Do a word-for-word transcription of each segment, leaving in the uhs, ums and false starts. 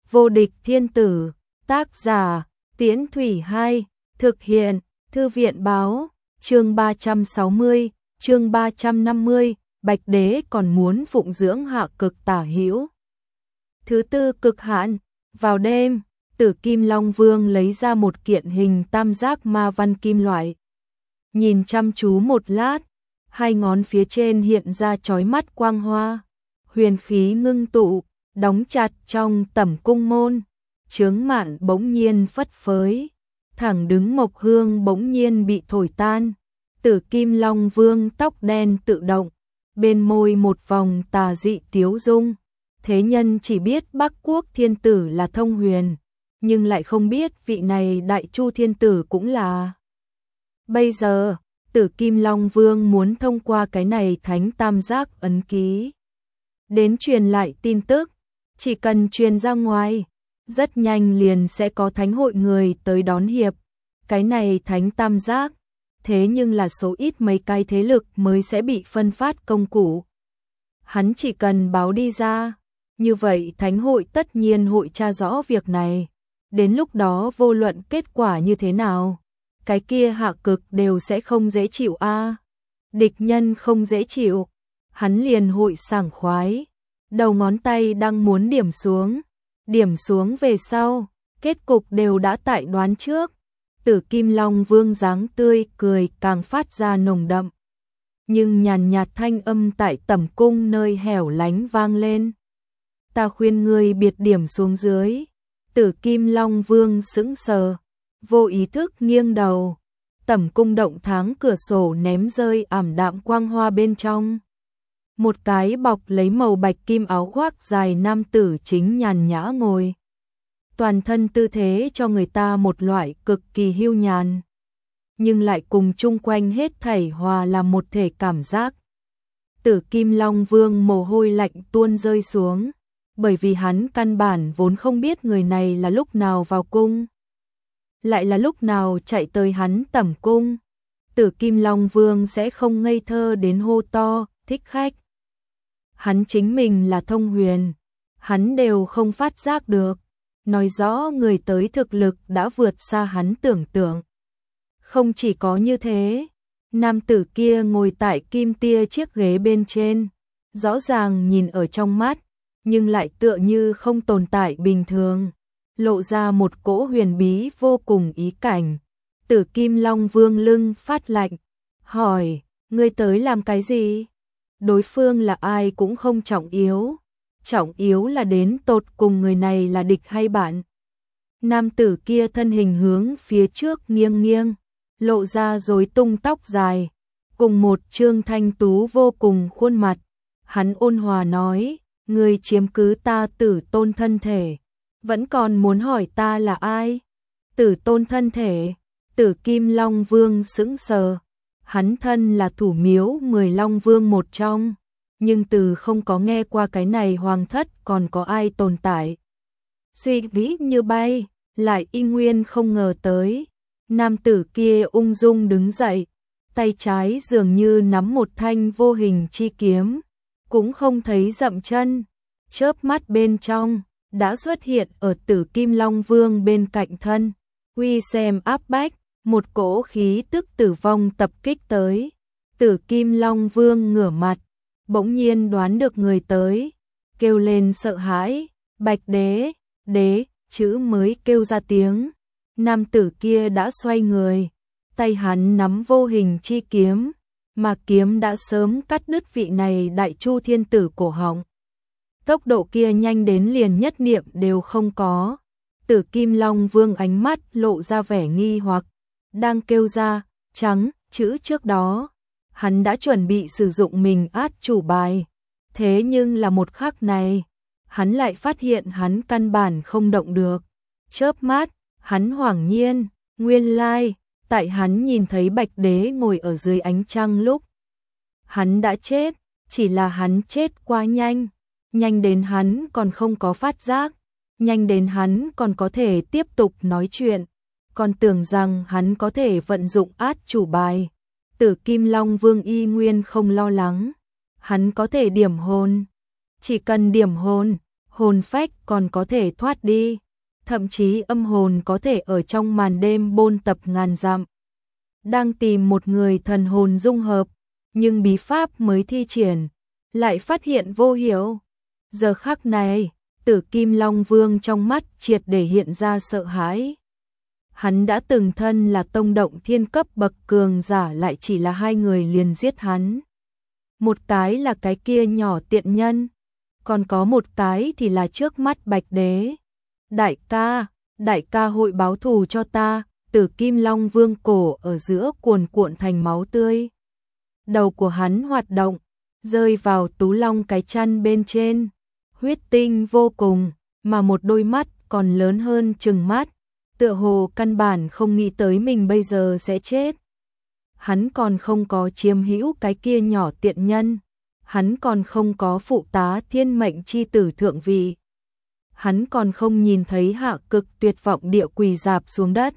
Vô địch thiên tử, tác giả, Tiễn Thủy Hai, thực hiện, Thư viện báo, chương ba trăm sáu mươi, chương ba trăm năm mươi, Bạch Đế còn muốn phụng dưỡng hạ cực tả hữu. Thứ tư cực hạn, vào đêm, Tử Kim Long Vương lấy ra một kiện hình tam giác ma văn kim loại. Nhìn chăm chú một lát, hai ngón phía trên hiện ra chói mắt quang hoa, huyền khí ngưng tụ, đóng chặt trong tẩm cung môn, chướng mạn bỗng nhiên phất phới, thẳng đứng mộc hương bỗng nhiên bị thổi tan, Tử Kim Long Vương tóc đen tự động, bên môi một vòng tà dị tiếu dung. Thế nhân chỉ biết Bắc Quốc thiên tử là Thông Huyền, nhưng lại không biết vị này Đại Chu thiên tử cũng là. Bây giờ, Tử Kim Long Vương muốn thông qua cái này thánh tam giác ấn ký đến truyền lại tin tức, chỉ cần truyền ra ngoài, rất nhanh liền sẽ có thánh hội người tới đón hiệp. Cái này thánh tam giác, thế nhưng là số ít mấy cái thế lực mới sẽ bị phân phát công cụ. Hắn chỉ cần báo đi ra, như vậy thánh hội tất nhiên hội tra rõ việc này. Đến lúc đó vô luận kết quả như thế nào, cái kia hạ cực đều sẽ không dễ chịu a. Địch nhân không dễ chịu, hắn liền hội sảng khoái. Đầu ngón tay đang muốn điểm xuống, điểm xuống về sau, kết cục đều đã tại đoán trước. Tử Kim Long Vương dáng tươi cười càng phát ra nồng đậm, nhưng nhàn nhạt thanh âm tại tẩm cung nơi hẻo lánh vang lên. Ta khuyên ngươi biệt điểm xuống dưới. Tử Kim Long Vương sững sờ, vô ý thức nghiêng đầu. Tẩm cung động tháng cửa sổ ném rơi ảm đạm quang hoa bên trong. Một cái bọc lấy màu bạch kim áo khoác dài nam tử chính nhàn nhã ngồi. Toàn thân tư thế cho người ta một loại cực kỳ hưu nhàn, nhưng lại cùng chung quanh hết thảy hòa làm một thể cảm giác. Tử Kim Long Vương mồ hôi lạnh tuôn rơi xuống, bởi vì hắn căn bản vốn không biết người này là lúc nào vào cung, lại là lúc nào chạy tới hắn tẩm cung. Tử Kim Long Vương sẽ không ngây thơ đến hô to, thích khách. Hắn chính mình là Thông Huyền, hắn đều không phát giác được, nói rõ người tới thực lực đã vượt xa hắn tưởng tượng. Không chỉ có như thế, nam tử kia ngồi tại kim tia chiếc ghế bên trên, rõ ràng nhìn ở trong mắt, nhưng lại tựa như không tồn tại bình thường, lộ ra một cỗ huyền bí vô cùng ý cảnh. Tử Kim Long Vương lưng phát lạnh, hỏi, ngươi tới làm cái gì? Đối phương là ai cũng không trọng yếu, trọng yếu là đến tột cùng người này là địch hay bạn. Nam tử kia thân hình hướng phía trước nghiêng nghiêng, lộ ra rối tung tóc dài, cùng một trương thanh tú vô cùng khuôn mặt. Hắn ôn hòa nói, ngươi chiếm cứ ta Tử Tôn thân thể, vẫn còn muốn hỏi ta là ai? Tử Tôn thân thể? Tử Kim Long Vương sững sờ. Hắn thân là thủ miếu mười Long Vương một trong, nhưng từ không có nghe qua cái này hoàng thất còn có ai tồn tại. Suy nghĩ như bay, lại y nguyên không ngờ tới. Nam tử kia ung dung đứng dậy, tay trái dường như nắm một thanh vô hình chi kiếm, cũng không thấy dậm chân, chớp mắt bên trong, đã xuất hiện ở Tử Kim Long Vương bên cạnh thân, uy xem áp bách. Một cỗ khí tức tử vong tập kích tới. Tử Kim Long Vương ngửa mặt, bỗng nhiên đoán được người tới, kêu lên sợ hãi, Bạch Đế, đế, chữ mới kêu ra tiếng. Nam tử kia đã xoay người, tay hắn nắm vô hình chi kiếm, mà kiếm đã sớm cắt đứt vị này Đại Chu thiên tử cổ họng. Tốc độ kia nhanh đến liền nhất niệm đều không có. Tử Kim Long Vương ánh mắt lộ ra vẻ nghi hoặc, đang kêu ra, trắng, chữ trước đó, hắn đã chuẩn bị sử dụng mình át chủ bài. Thế nhưng là một khắc này, hắn lại phát hiện hắn căn bản không động được. Chớp mắt, hắn hoảng nhiên, nguyên lai, tại hắn nhìn thấy Bạch Đế ngồi ở dưới ánh trăng lúc. Hắn đã chết, chỉ là hắn chết quá nhanh, nhanh đến hắn còn không có phát giác, nhanh đến hắn còn có thể tiếp tục nói chuyện. Còn tưởng rằng hắn có thể vận dụng át chủ bài. Tử Kim Long Vương y nguyên không lo lắng, hắn có thể điểm hồn, chỉ cần điểm hồn, hồn phách còn có thể thoát đi, thậm chí âm hồn có thể ở trong màn đêm bôn tập ngàn dặm. Đang tìm một người thần hồn dung hợp, nhưng bí pháp mới thi triển, lại phát hiện vô hiệu. Giờ khắc này, Tử Kim Long Vương trong mắt triệt để hiện ra sợ hãi. Hắn đã từng thân là tông động thiên cấp bậc cường giả, lại chỉ là hai người liền giết hắn. Một cái là cái kia nhỏ tiện nhân, còn có một cái thì là trước mắt Bạch Đế. Đại ca, đại ca hội báo thù cho ta. Tử Kim Long Vương cổ ở giữa cuồn cuộn thành máu tươi. Đầu của hắn hoạt động, rơi vào tú long cái chăn bên trên, huyết tinh vô cùng, mà một đôi mắt còn lớn hơn trừng mắt, tựa hồ căn bản không nghĩ tới mình bây giờ sẽ chết. Hắn còn không có chiếm hữu cái kia nhỏ tiện nhân, hắn còn không có phụ tá thiên mệnh chi tử thượng vị. Hắn còn không nhìn thấy Hạ Cực tuyệt vọng địa quỳ rạp xuống đất.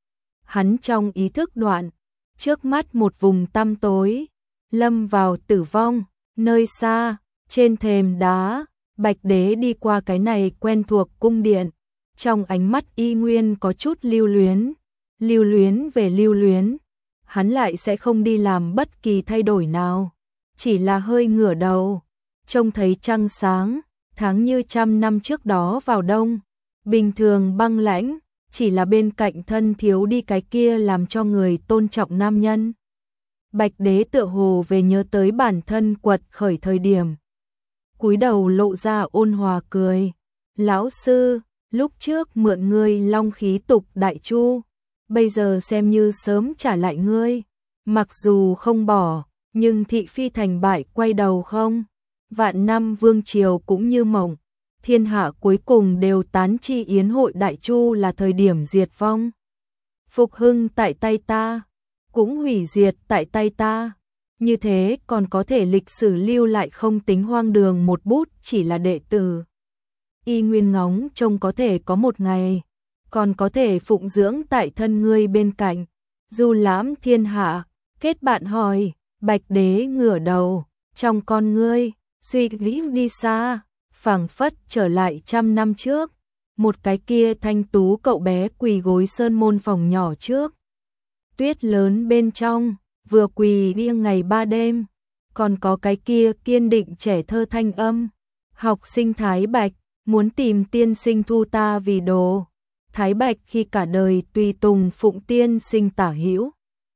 Hắn trong ý thức đoạn, trước mắt một vùng tăm tối, lâm vào tử vong, nơi xa, trên thềm đá, Bạch Đế đi qua cái này quen thuộc cung điện, trong ánh mắt y nguyên có chút lưu luyến, lưu luyến về lưu luyến, hắn lại sẽ không đi làm bất kỳ thay đổi nào, chỉ là hơi ngửa đầu, trông thấy trăng sáng, tháng như trăm năm trước đó vào đông, bình thường băng lãnh, chỉ là bên cạnh thân thiếu đi cái kia làm cho người tôn trọng nam nhân. Bạch Đế tựa hồ về nhớ tới bản thân quật khởi thời điểm. Cúi đầu lộ ra ôn hòa cười. Lão sư, lúc trước mượn ngươi long khí tục đại chu, bây giờ xem như sớm trả lại ngươi. Mặc dù không bỏ, nhưng thị phi thành bại quay đầu không. Vạn năm vương triều cũng như mộng. Thiên hạ cuối cùng đều tán chi, yến hội đại chu là thời điểm diệt vong. Phục hưng tại tay ta, cũng hủy diệt tại tay ta. Như thế còn có thể lịch sử lưu lại không tính hoang đường một bút, chỉ là đệ tử. Y nguyên ngóng trông có thể có một ngày, còn có thể phụng dưỡng tại thân ngươi bên cạnh. Du lãm thiên hạ, kết bạn hỏi, Bạch Đế ngửa đầu, trong con ngươi, suy nghĩ đi xa. Phảng phất trở lại trăm năm trước, một cái kia thanh tú cậu bé quỳ gối sơn môn phòng nhỏ trước. Tuyết lớn bên trong, vừa quỳ đi ngày ba đêm, còn có cái kia kiên định trẻ thơ thanh âm. Học sinh Thái Bạch, muốn tìm tiên sinh thu ta vì đồ. Thái Bạch khi cả đời tùy tùng phụng tiên sinh tả hữu.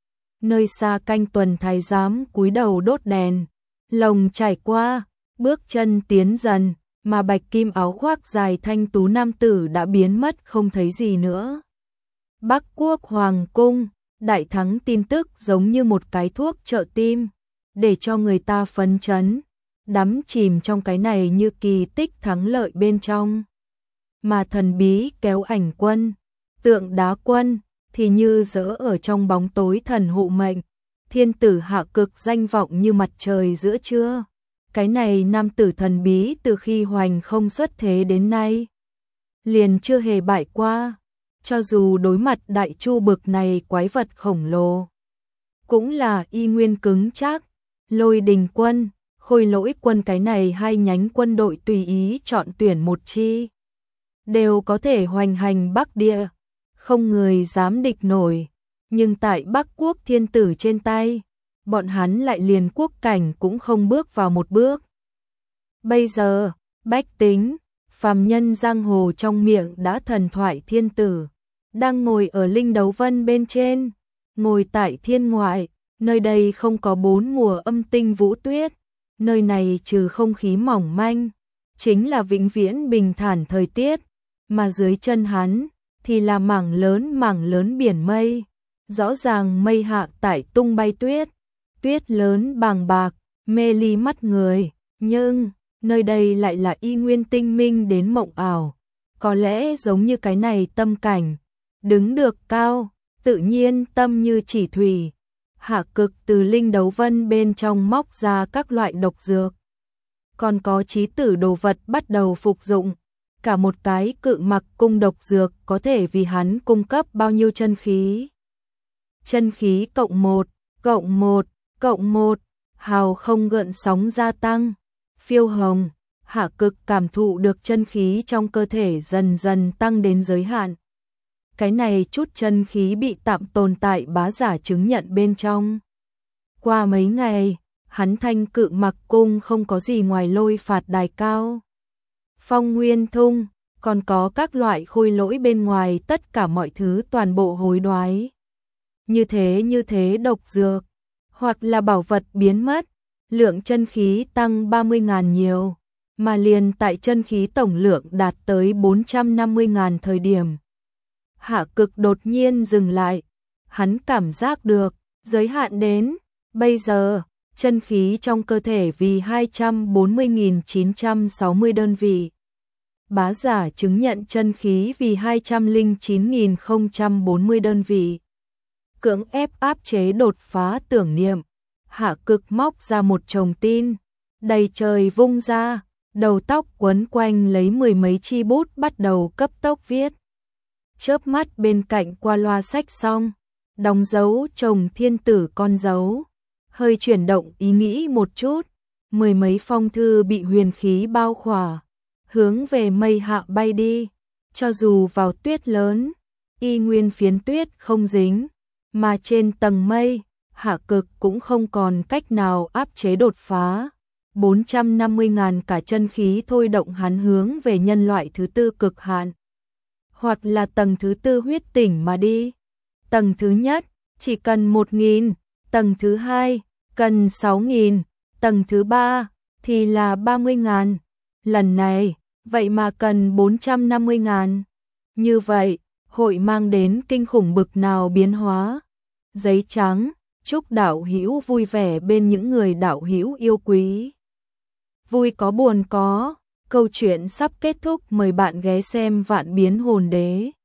Nơi xa canh tuần thái giám cúi đầu đốt đèn, lồng trải qua, bước chân tiến dần. Mà bạch kim áo khoác dài thanh tú nam tử đã biến mất không thấy gì nữa. Bắc Quốc Hoàng Cung, đại thắng tin tức giống như một cái thuốc trợ tim, để cho người ta phấn chấn, đắm chìm trong cái này như kỳ tích thắng lợi bên trong. Mà thần bí kéo ảnh quân, tượng đá quân, thì như dỡ ở trong bóng tối thần hộ mệnh, thiên tử Hạ Cực danh vọng như mặt trời giữa trưa. Cái này nam tử thần bí từ khi hoành không xuất thế đến nay, liền chưa hề bại qua, cho dù đối mặt đại chu bực này quái vật khổng lồ. Cũng là y nguyên cứng chắc, Lôi Đình quân, Khôi Lỗi quân cái này hai nhánh quân đội tùy ý chọn tuyển một chi. Đều có thể hoành hành Bắc Địa, không người dám địch nổi, nhưng tại Bắc Quốc thiên tử trên tay, bọn hắn lại liền quốc cảnh cũng không bước vào một bước. Bây giờ, bách tính, phàm nhân giang hồ trong miệng đã thần thoại thiên tử, đang ngồi ở linh đấu vân bên trên, ngồi tại thiên ngoại, nơi đây không có bốn mùa âm tinh vũ tuyết, nơi này trừ không khí mỏng manh, chính là vĩnh viễn bình thản thời tiết, mà dưới chân hắn thì là mảng lớn mảng lớn biển mây, rõ ràng mây hạ tại tung bay tuyết. Tuyết lớn bàng bạc, mê ly mắt người, nhưng nơi đây lại là y nguyên tinh minh đến mộng ảo. Có lẽ giống như cái này tâm cảnh, đứng được cao, tự nhiên tâm như chỉ thủy. Hạ Cực từ linh đấu vân bên trong móc ra các loại độc dược. Còn có chí tử đồ vật bắt đầu phục dụng. Cả một cái cự mặc cung độc dược có thể vì hắn cung cấp bao nhiêu chân khí. Chân khí cộng một, cộng một. Cộng một, hào không gợn sóng gia tăng, phiêu hồng, Hạ Cực cảm thụ được chân khí trong cơ thể dần dần tăng đến giới hạn. Cái này chút chân khí bị tạm tồn tại bá giả chứng nhận bên trong. Qua mấy ngày, hắn Thanh Cự Mặc cung không có gì ngoài lôi phạt đài cao, phong nguyên thung, còn có các loại khôi lỗi bên ngoài, tất cả mọi thứ toàn bộ hối đoái. Như thế như thế độc dược, hoặc là bảo vật biến mất, lượng chân khí tăng ba mươi ngàn nhiều, mà liền tại chân khí tổng lượng đạt tới bốn trăm năm mươi ngàn thời điểm. Hạ Cực đột nhiên dừng lại, hắn cảm giác được, giới hạn đến, bây giờ, chân khí trong cơ thể vì hai trăm bốn mươi nghìn chín trăm sáu mươi đơn vị. Bá giả chứng nhận chân khí vì hai trăm lẻ chín nghìn không trăm bốn mươi đơn vị. Cưỡng ép áp chế đột phá tưởng niệm, Hạ Cực móc ra một chồng tin, đầy trời vung ra, đầu tóc quấn quanh lấy mười mấy chi bút bắt đầu cấp tốc viết. Chớp mắt bên cạnh qua loa sách xong, đóng dấu chồng thiên tử con dấu, hơi chuyển động ý nghĩ một chút, mười mấy phong thư bị huyền khí bao khỏa, hướng về mây hạ bay đi, cho dù vào tuyết lớn, y nguyên phiến tuyết không dính, mà trên tầng mây, Hạ Cực cũng không còn cách nào áp chế đột phá. bốn trăm năm mươi ngàn cả chân khí thôi động hắn hướng về nhân loại thứ tư cực hạn, hoặc là tầng thứ tư huyết tỉnh mà đi. Tầng thứ nhất chỉ cần một nghìn, tầng thứ hai cần sáu nghìn, tầng thứ ba thì là ba mươi ngàn. Lần này, vậy mà cần bốn trăm năm mươi ngàn. Như vậy, hội mang đến kinh khủng bực nào biến hóa. Giấy trắng, chúc đạo hữu vui vẻ bên những người đạo hữu yêu quý. Vui có buồn có, câu chuyện sắp kết thúc, mời bạn ghé xem Vạn Biến Hồn Đế.